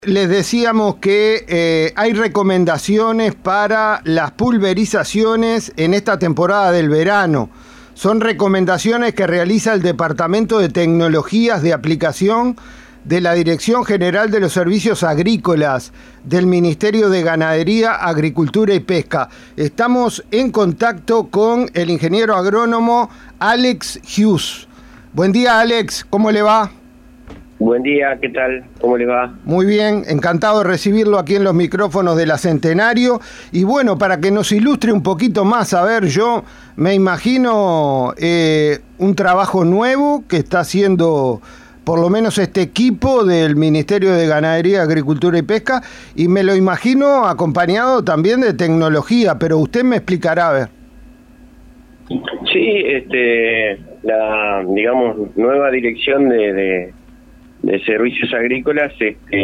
Les decíamos que hay recomendaciones para las pulverizaciones en esta temporada del verano. Son recomendaciones que realiza el Departamento de Tecnologías de Aplicación de la Dirección General de los Servicios Agrícolas del Ministerio de Ganadería, Agricultura y Pesca. Estamos en contacto con el ingeniero agrónomo Alex Hughes. Buen día, Alex, ¿cómo le va? Buen día, ¿qué tal? ¿Cómo le va? Muy bien, encantado de recibirlo aquí en los micrófonos de la Centenario. Y bueno, para que nos ilustre un poquito más, a ver, yo me imagino un trabajo nuevo que está haciendo por lo menos este equipo del Ministerio de Ganadería, Agricultura y Pesca, y me lo imagino acompañado también de tecnología, pero usted me explicará, a ver. Sí, la, digamos, nueva dirección de servicios agrícolas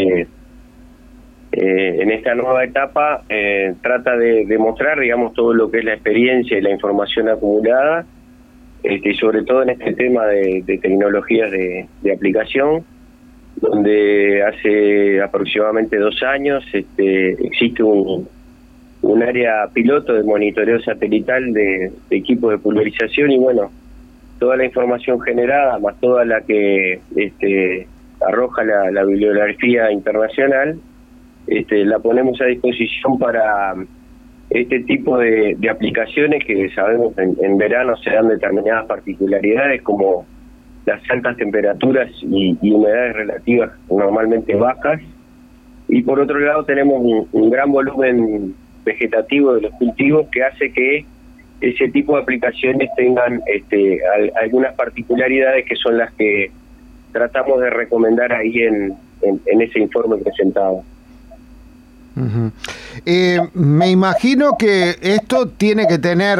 en esta nueva etapa trata de demostrar, digamos, todo lo que es la experiencia y la información acumulada, y sobre todo en este tema de tecnologías de aplicación, donde hace aproximadamente 2 años existe un área piloto de monitoreo satelital de equipos de pulverización, y bueno, toda la información generada, más toda la que arroja la bibliografía internacional, la ponemos a disposición para este tipo de aplicaciones que sabemos en verano se dan determinadas particularidades, como las altas temperaturas y humedades relativas normalmente bajas, y por otro lado tenemos un gran volumen vegetativo de los cultivos que hace que ese tipo de aplicaciones tengan algunas particularidades que son las que tratamos de recomendar ahí en ese informe presentado. Uh-huh. Me imagino que esto tiene que tener,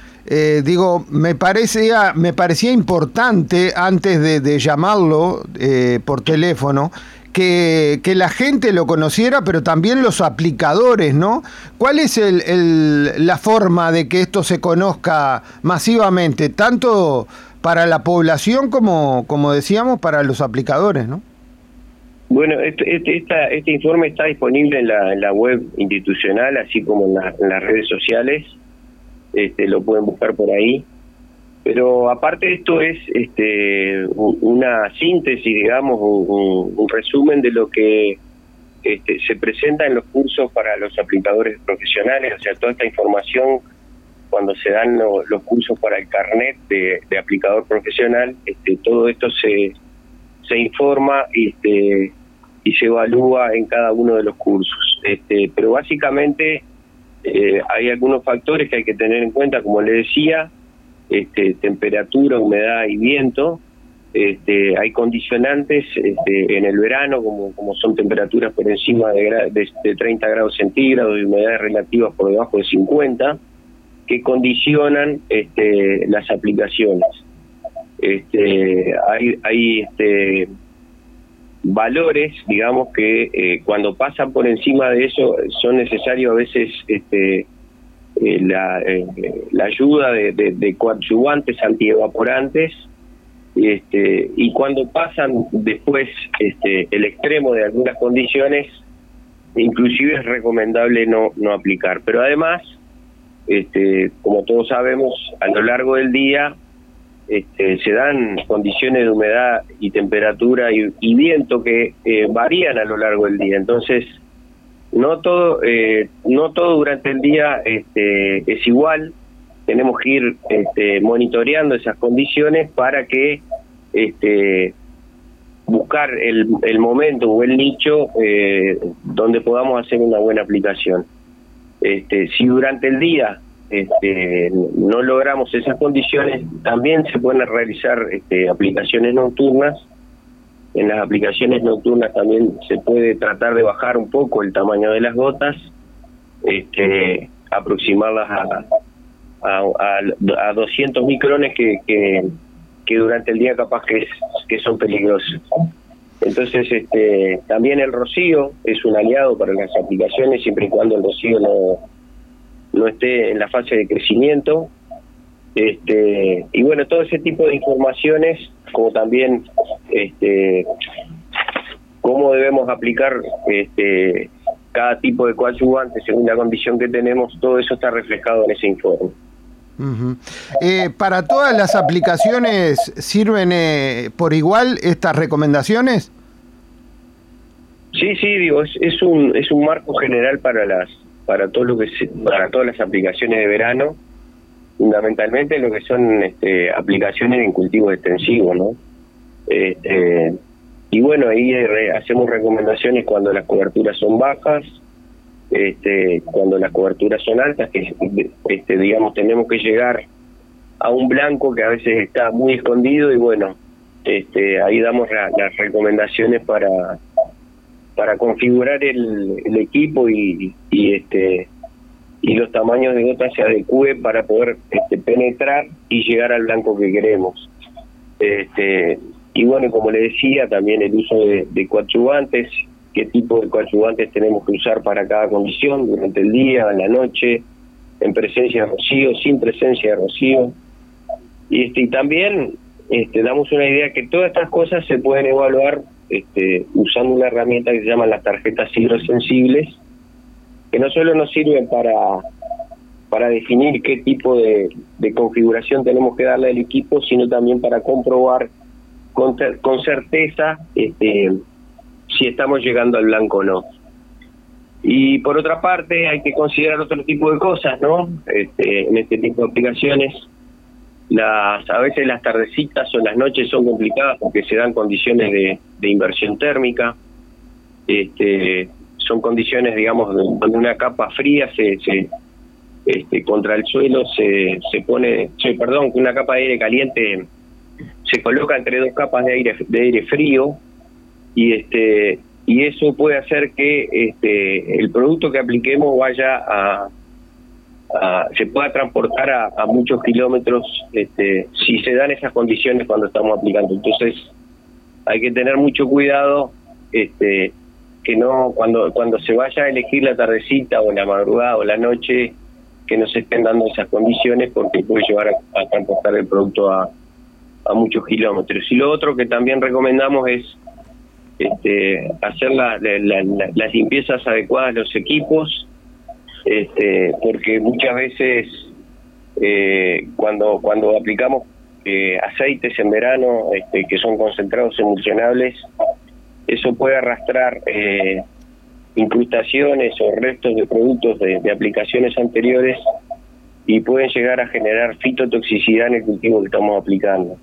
me parecía importante antes de llamarlo por teléfono, que la gente lo conociera, pero también los aplicadores, ¿no? ¿Cuál es la forma de que esto se conozca masivamente, tanto para la población como decíamos, para los aplicadores, ¿no? Bueno, este informe está disponible en la web institucional, así como en las redes sociales, lo pueden buscar por ahí. Pero aparte esto es una síntesis, digamos, un resumen de lo que se presenta en los cursos para los aplicadores profesionales, o sea, toda esta información cuando se dan los cursos para el carnet de aplicador profesional, todo esto se informa y se evalúa en cada uno de los cursos. Pero básicamente hay algunos factores que hay que tener en cuenta, como le decía, temperatura, humedad y viento. Hay condicionantes en el verano, como son temperaturas por encima de 30 grados centígrados y humedades relativas por debajo de 50, que condicionan las aplicaciones. Hay valores, digamos, que cuando pasan por encima de eso son necesarios a veces la ayuda de coadyuvantes antievaporantes, y cuando pasan después el extremo de algunas condiciones, inclusive es recomendable no aplicar. Pero además, como todos sabemos, a lo largo del día se dan condiciones de humedad y temperatura y viento que varían a lo largo del día. Entonces, no todo durante el día es igual. Tenemos que ir monitoreando esas condiciones para que buscar el momento o el nicho donde podamos hacer una buena aplicación. Si durante el día no logramos esas condiciones, también se pueden realizar aplicaciones nocturnas. En las aplicaciones nocturnas también se puede tratar de bajar un poco el tamaño de las gotas, aproximarlas a 200 micrones que durante el día capaz que son peligrosos. Entonces, también el rocío es un aliado para las aplicaciones, siempre y cuando el rocío no esté en la fase de crecimiento. Y bueno, todo ese tipo de informaciones, como también cómo debemos aplicar cada tipo de coadyuvante según la condición que tenemos, todo eso está reflejado en ese informe. Uh-huh. ¿Para todas las aplicaciones sirven por igual estas recomendaciones? Sí, digo, es un marco general para todo lo que para todas las aplicaciones de verano, fundamentalmente lo que son aplicaciones en cultivos extensivos, ¿no? Y bueno, ahí hacemos recomendaciones cuando las coberturas son bajas, cuando las coberturas son altas, que digamos tenemos que llegar a un blanco que a veces está muy escondido, y bueno, ahí damos las recomendaciones para configurar el equipo y los tamaños de gotas se adecúen para poder penetrar y llegar al blanco que queremos. Y bueno, como le decía, también el uso de coadyuvantes, qué tipo de coadyuvantes tenemos que usar para cada condición, durante el día, en la noche, en presencia de rocío, sin presencia de rocío. Y también damos una idea que todas estas cosas se pueden evaluar usando una herramienta que se llaman las tarjetas hidrosensibles, que no solo nos sirven para definir qué tipo de configuración tenemos que darle al equipo, sino también para comprobar con certeza si estamos llegando al blanco o no. Y por otra parte hay que considerar otro tipo de cosas, ¿no? En este tipo de aplicaciones, a veces las tardecitas o las noches son complicadas porque se dan condiciones de inversión térmica. Son condiciones, digamos, donde una capa fría contra el suelo se pone, que una capa de aire caliente se coloca entre dos capas de aire frío, y eso puede hacer que el producto que apliquemos vaya se pueda transportar a muchos kilómetros si se dan esas condiciones cuando estamos aplicando. Entonces hay que tener mucho cuidado que no cuando se vaya a elegir la tardecita o la madrugada o la noche, que no se estén dando esas condiciones, porque puede llevar a transportar el producto a muchos kilómetros. Y lo otro que también recomendamos es hacer las limpiezas adecuadas de los equipos, porque muchas veces cuando aplicamos aceites en verano que son concentrados emulsionables, eso puede arrastrar incrustaciones o restos de productos de aplicaciones anteriores, y pueden llegar a generar fitotoxicidad en el cultivo que estamos aplicando.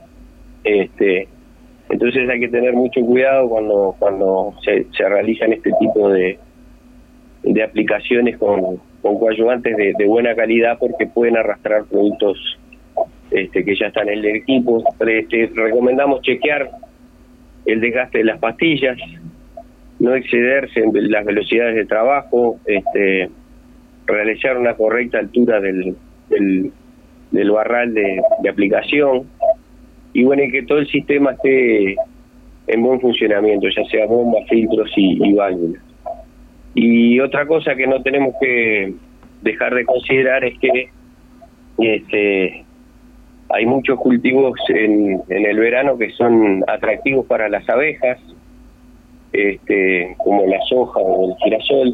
Entonces hay que tener mucho cuidado cuando se realizan este tipo de aplicaciones con coadyuvantes de buena calidad, porque pueden arrastrar productos que ya están en el equipo. Recomendamos chequear el desgaste de las pastillas, no excederse en las velocidades de trabajo, realizar una correcta altura del barral de aplicación, y bueno, y que todo el sistema esté en buen funcionamiento, ya sea bombas, filtros y válvulas. Y otra cosa que no tenemos que dejar de considerar es que hay muchos cultivos en el verano que son atractivos para las abejas, como la soja o el girasol,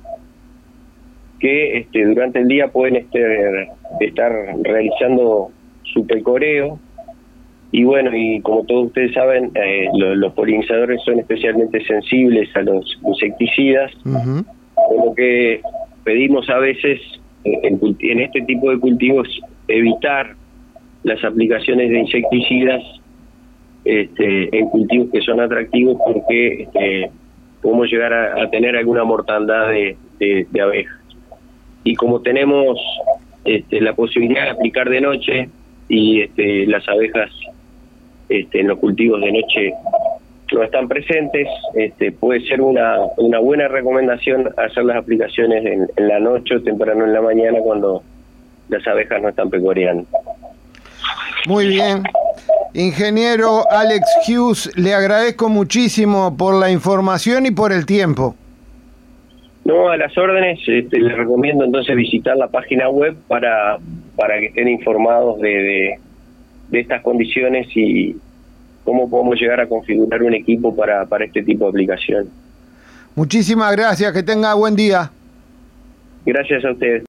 que durante el día pueden estar realizando su pecoreo. Y bueno, y como todos ustedes saben, los polinizadores son especialmente sensibles a los insecticidas, uh-huh. Por lo que pedimos a veces en este tipo de cultivos evitar las aplicaciones de insecticidas en cultivos que son atractivos, porque podemos llegar a tener alguna mortandad de abejas. Y como tenemos la posibilidad de aplicar de noche, y las abejas en los cultivos de noche no están presentes, puede ser una buena recomendación hacer las aplicaciones en la noche o temprano en la mañana, cuando las abejas no están pecoreando. Muy bien. Ingeniero Alex Hughes, le agradezco muchísimo por la información y por el tiempo. No, a las órdenes. Les recomiendo entonces visitar la página web para que estén informados de estas condiciones y cómo podemos llegar a configurar un equipo para este tipo de aplicación. Muchísimas gracias, que tenga buen día. Gracias a ustedes.